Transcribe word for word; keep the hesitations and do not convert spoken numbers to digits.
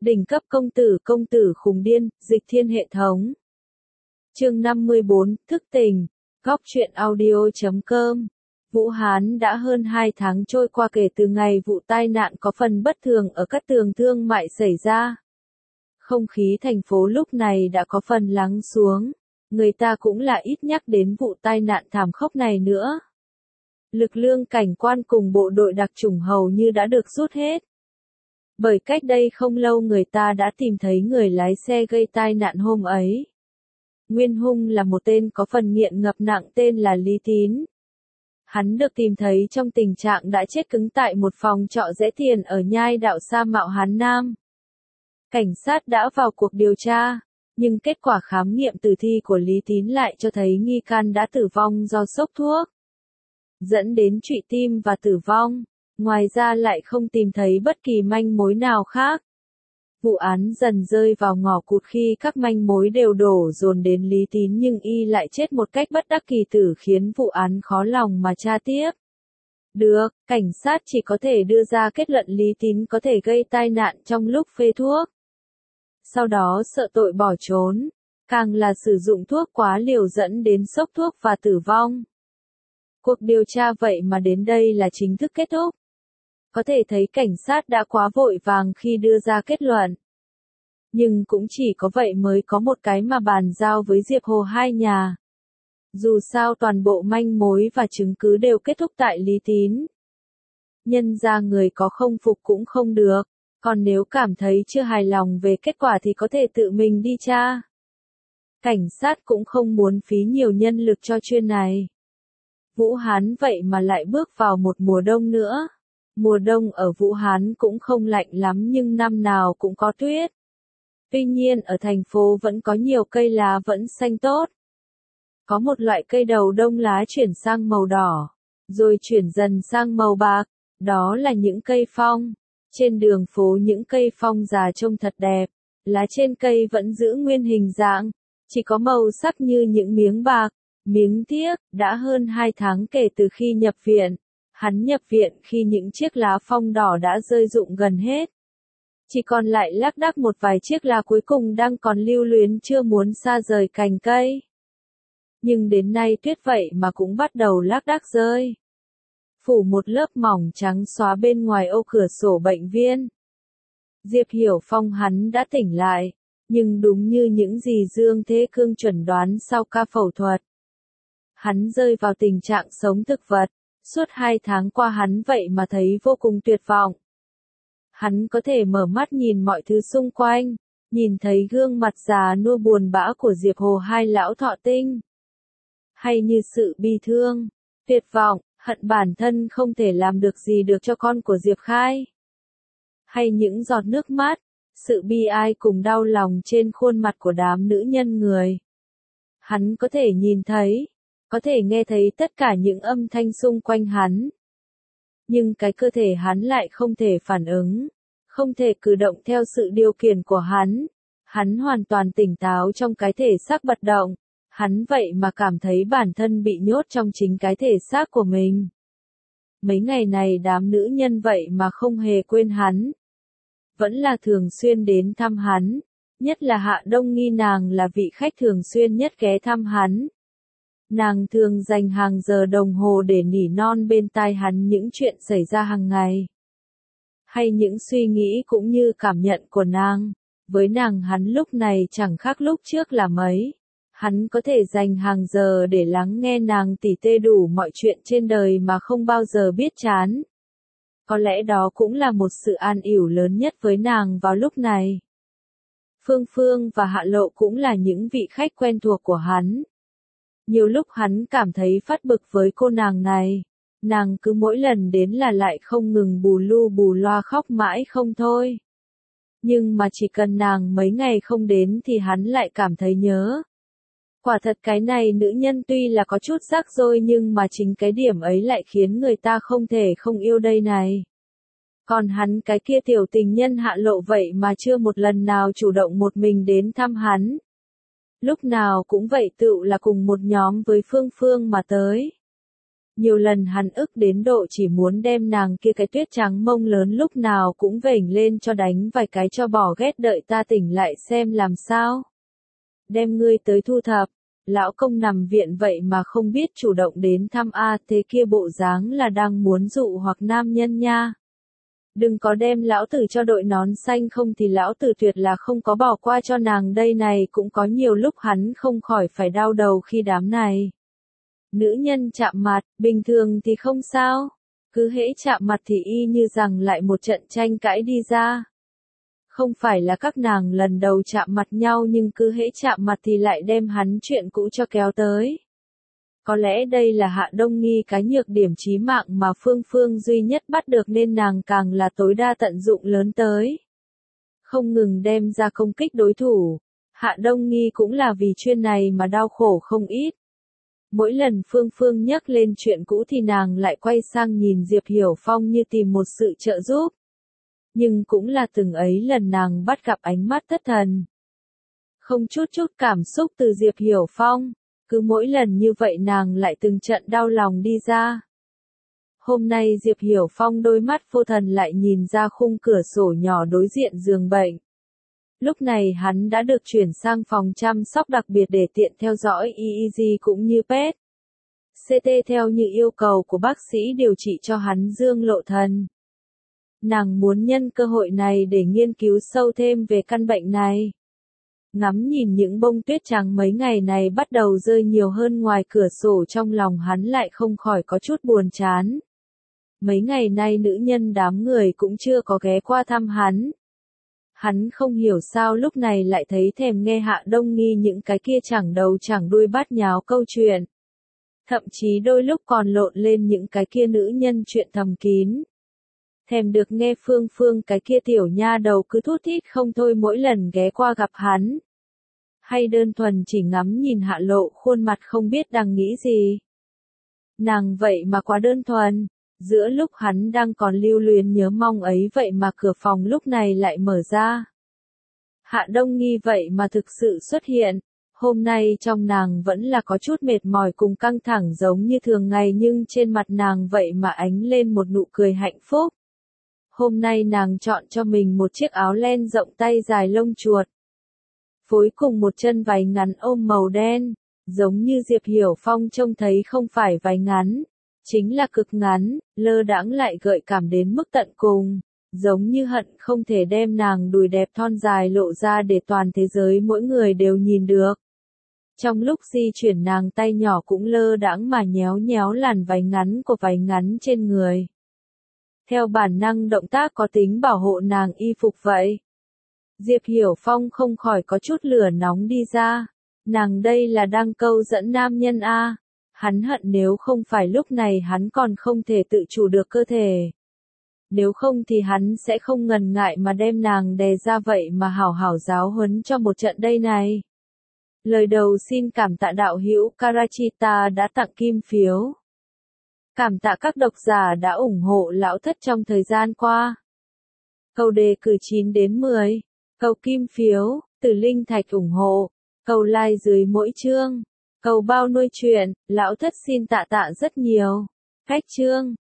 Đỉnh cấp công tử công tử khùng điên, dịch thiên hệ thống. Chương năm mươi bốn, thức tỉnh, góc truyện audio.com. Vũ Hán đã hơn hai tháng trôi qua kể từ ngày vụ tai nạn có phần bất thường ở các tường thương mại xảy ra. Không khí thành phố lúc này đã có phần lắng xuống, người ta cũng là ít nhắc đến vụ tai nạn thảm khốc này nữa. Lực lượng cảnh quan cùng bộ đội đặc chủng hầu như đã được rút hết. Bởi cách đây không lâu người ta đã tìm thấy người lái xe gây tai nạn hôm ấy. Nguyên hung là một tên có phần nghiện ngập nặng tên là Lý Tín. Hắn được tìm thấy trong tình trạng đã chết cứng tại một phòng trọ rẻ tiền ở nhai đạo Sa Mạo Hán Nam. Cảnh sát đã vào cuộc điều tra, nhưng kết quả khám nghiệm tử thi của Lý Tín lại cho thấy nghi can đã tử vong do sốc thuốc, dẫn đến trụy tim và tử vong. Ngoài ra lại không tìm thấy bất kỳ manh mối nào khác. Vụ án dần rơi vào ngõ cụt khi các manh mối đều đổ dồn đến Lý Tín nhưng y lại chết một cách bất đắc kỳ tử khiến vụ án khó lòng mà tra tiếp. Được, cảnh sát chỉ có thể đưa ra kết luận Lý Tín có thể gây tai nạn trong lúc phê thuốc. Sau đó sợ tội bỏ trốn, càng là sử dụng thuốc quá liều dẫn đến sốc thuốc và tử vong. Cuộc điều tra vậy mà đến đây là chính thức kết thúc. Có thể thấy cảnh sát đã quá vội vàng khi đưa ra kết luận. Nhưng cũng chỉ có vậy mới có một cái mà bàn giao với Diệp Hồ hai nhà. Dù sao toàn bộ manh mối và chứng cứ đều kết thúc tại Lý Tín. Nhân ra người có không phục cũng không được, còn nếu cảm thấy chưa hài lòng về kết quả thì có thể tự mình đi tra. Cảnh sát cũng không muốn phí nhiều nhân lực cho chuyên này. Vũ Hán vậy mà lại bước vào một mùa đông nữa. Mùa đông ở Vũ Hán cũng không lạnh lắm nhưng năm nào cũng có tuyết. Tuy nhiên ở thành phố vẫn có nhiều cây lá vẫn xanh tốt. Có một loại cây đầu đông lá chuyển sang màu đỏ, rồi chuyển dần sang màu bạc, đó là những cây phong. Trên đường phố những cây phong già trông thật đẹp, lá trên cây vẫn giữ nguyên hình dạng, chỉ có màu sắc như những miếng bạc, miếng tiếc. Đã hơn hai tháng kể từ khi nhập viện. Hắn nhập viện khi những chiếc lá phong đỏ đã rơi rụng gần hết. Chỉ còn lại lác đác một vài chiếc lá cuối cùng đang còn lưu luyến chưa muốn xa rời cành cây. Nhưng đến nay tuyết vậy mà cũng bắt đầu lác đác rơi. Phủ một lớp mỏng trắng xóa bên ngoài ô cửa sổ bệnh viện. Diệp Hiểu Phong hắn đã tỉnh lại, nhưng đúng như những gì Dương Thế Cương chuẩn đoán sau ca phẫu thuật. Hắn rơi vào tình trạng sống thực vật. Suốt hai tháng qua hắn vậy mà thấy vô cùng tuyệt vọng. Hắn có thể mở mắt nhìn mọi thứ xung quanh, nhìn thấy gương mặt già nua buồn bã của Diệp Hồ hai lão thọ tinh. Hay như sự bi thương, tuyệt vọng, hận bản thân không thể làm được gì được cho con của Diệp Khai. Hay những giọt nước mắt, sự bi ai cùng đau lòng trên khuôn mặt của đám nữ nhân người. Hắn có thể nhìn thấy, có thể nghe thấy tất cả những âm thanh xung quanh hắn. Nhưng cái cơ thể hắn lại không thể phản ứng, không thể cử động theo sự điều khiển của hắn. Hắn hoàn toàn tỉnh táo trong cái thể xác bất động, hắn vậy mà cảm thấy bản thân bị nhốt trong chính cái thể xác của mình. Mấy ngày này đám nữ nhân vậy mà không hề quên hắn. Vẫn là thường xuyên đến thăm hắn, nhất là Hạ Đông Nghi nàng là vị khách thường xuyên nhất ghé thăm hắn. Nàng thường dành hàng giờ đồng hồ để nỉ non bên tai hắn những chuyện xảy ra hàng ngày. Hay những suy nghĩ cũng như cảm nhận của nàng. Với nàng hắn lúc này chẳng khác lúc trước là mấy. Hắn có thể dành hàng giờ để lắng nghe nàng tỉ tê đủ mọi chuyện trên đời mà không bao giờ biết chán. Có lẽ đó cũng là một sự an ủi lớn nhất với nàng vào lúc này. Phương Phương và Hạ Lộ cũng là những vị khách quen thuộc của hắn. Nhiều lúc hắn cảm thấy phát bực với cô nàng này. Nàng cứ mỗi lần đến là lại không ngừng bù lu bù loa khóc mãi không thôi. Nhưng mà chỉ cần nàng mấy ngày không đến thì hắn lại cảm thấy nhớ. Quả thật cái này nữ nhân tuy là có chút rắc rối nhưng mà chính cái điểm ấy lại khiến người ta không thể không yêu đây này. Còn hắn cái kia tiểu tình nhân Hạ Lộ vậy mà chưa một lần nào chủ động một mình đến thăm hắn. Lúc nào cũng vậy tựu là cùng một nhóm với Phương Phương mà tới. Nhiều lần hắn ức đến độ chỉ muốn đem nàng kia cái tuyết trắng mông lớn lúc nào cũng vểnh lên cho đánh vài cái cho bỏ ghét, đợi ta tỉnh lại xem làm sao. Đem ngươi tới thu thập, lão công nằm viện vậy mà không biết chủ động đến thăm a, thế kia bộ dáng là đang muốn dụ hoặc nam nhân nha. Đừng có đem lão tử cho đội nón xanh, không thì lão tử tuyệt là không có bỏ qua cho nàng đây này. Cũng có nhiều lúc hắn không khỏi phải đau đầu khi đám này nữ nhân chạm mặt, bình thường thì không sao, cứ hễ chạm mặt thì y như rằng lại một trận tranh cãi đi ra. Không phải là các nàng lần đầu chạm mặt nhau, nhưng cứ hễ chạm mặt thì lại đem hắn chuyện cũ cho kéo tới. Có lẽ đây là Hạ Đông Nghi cái nhược điểm chí mạng mà Phương Phương duy nhất bắt được, nên nàng càng là tối đa tận dụng lớn tới. Không ngừng đem ra công kích đối thủ, Hạ Đông Nghi cũng là vì chuyên này mà đau khổ không ít. Mỗi lần Phương Phương nhắc lên chuyện cũ thì nàng lại quay sang nhìn Diệp Hiểu Phong như tìm một sự trợ giúp. Nhưng cũng là từng ấy lần nàng bắt gặp ánh mắt thất thần, không chút chút cảm xúc từ Diệp Hiểu Phong. Cứ mỗi lần như vậy nàng lại từng trận đau lòng đi ra. Hôm nay Diệp Hiểu Phong đôi mắt vô thần lại nhìn ra khung cửa sổ nhỏ đối diện giường bệnh. Lúc này hắn đã được chuyển sang phòng chăm sóc đặc biệt để tiện theo dõi e e giê cũng như pê e tê. xê tê theo như yêu cầu của bác sĩ điều trị cho hắn dương lộ thần. Nàng muốn nhân cơ hội này để nghiên cứu sâu thêm về căn bệnh này. Ngắm nhìn những bông tuyết trắng mấy ngày này bắt đầu rơi nhiều hơn ngoài cửa sổ, trong lòng hắn lại không khỏi có chút buồn chán. Mấy ngày nay nữ nhân đám người cũng chưa có ghé qua thăm hắn. Hắn không hiểu sao lúc này lại thấy thèm nghe Hạ Đông Nghi những cái kia chẳng đầu chẳng đuôi bát nháo câu chuyện. Thậm chí đôi lúc còn lộn lên những cái kia nữ nhân chuyện thầm kín. Thèm được nghe Phương Phương cái kia tiểu nha đầu cứ thút thít không thôi mỗi lần ghé qua gặp hắn. Hay đơn thuần chỉ ngắm nhìn Hạ Lộ khuôn mặt không biết đang nghĩ gì. Nàng vậy mà quá đơn thuần. Giữa lúc hắn đang còn lưu luyến nhớ mong ấy vậy mà cửa phòng lúc này lại mở ra. Hạ Đông Nghi vậy mà thực sự xuất hiện. Hôm nay trong nàng vẫn là có chút mệt mỏi cùng căng thẳng giống như thường ngày, nhưng trên mặt nàng vậy mà ánh lên một nụ cười hạnh phúc. Hôm nay nàng chọn cho mình một chiếc áo len rộng tay dài lông chuột, phối cùng một chân váy ngắn ôm màu đen, giống như Diệp Hiểu Phong trông thấy không phải váy ngắn, chính là cực ngắn, lơ đãng lại gợi cảm đến mức tận cùng, giống như hận không thể đem nàng đùi đẹp thon dài lộ ra để toàn thế giới mỗi người đều nhìn được. Trong lúc di chuyển nàng tay nhỏ cũng lơ đãng mà nhéo nhéo làn váy ngắn của váy ngắn trên người. Theo bản năng động tác có tính bảo hộ nàng y phục vậy. Diệp Hiểu Phong không khỏi có chút lửa nóng đi ra. Nàng đây là đang câu dẫn nam nhân a. Hắn hận nếu không phải lúc này hắn còn không thể tự chủ được cơ thể. Nếu không thì hắn sẽ không ngần ngại mà đem nàng đè ra vậy mà hảo hảo giáo huấn cho một trận đây này. Lời đầu xin cảm tạ đạo hữu Karachita đã tặng kim phiếu. Cảm tạ các độc giả đã ủng hộ lão thất trong thời gian qua. Câu đề cử chín đến mười. Câu kim phiếu, từ linh thạch ủng hộ. Câu like dưới mỗi chương. Câu bao nuôi chuyện, lão thất xin tạ tạ rất nhiều. Cách chương.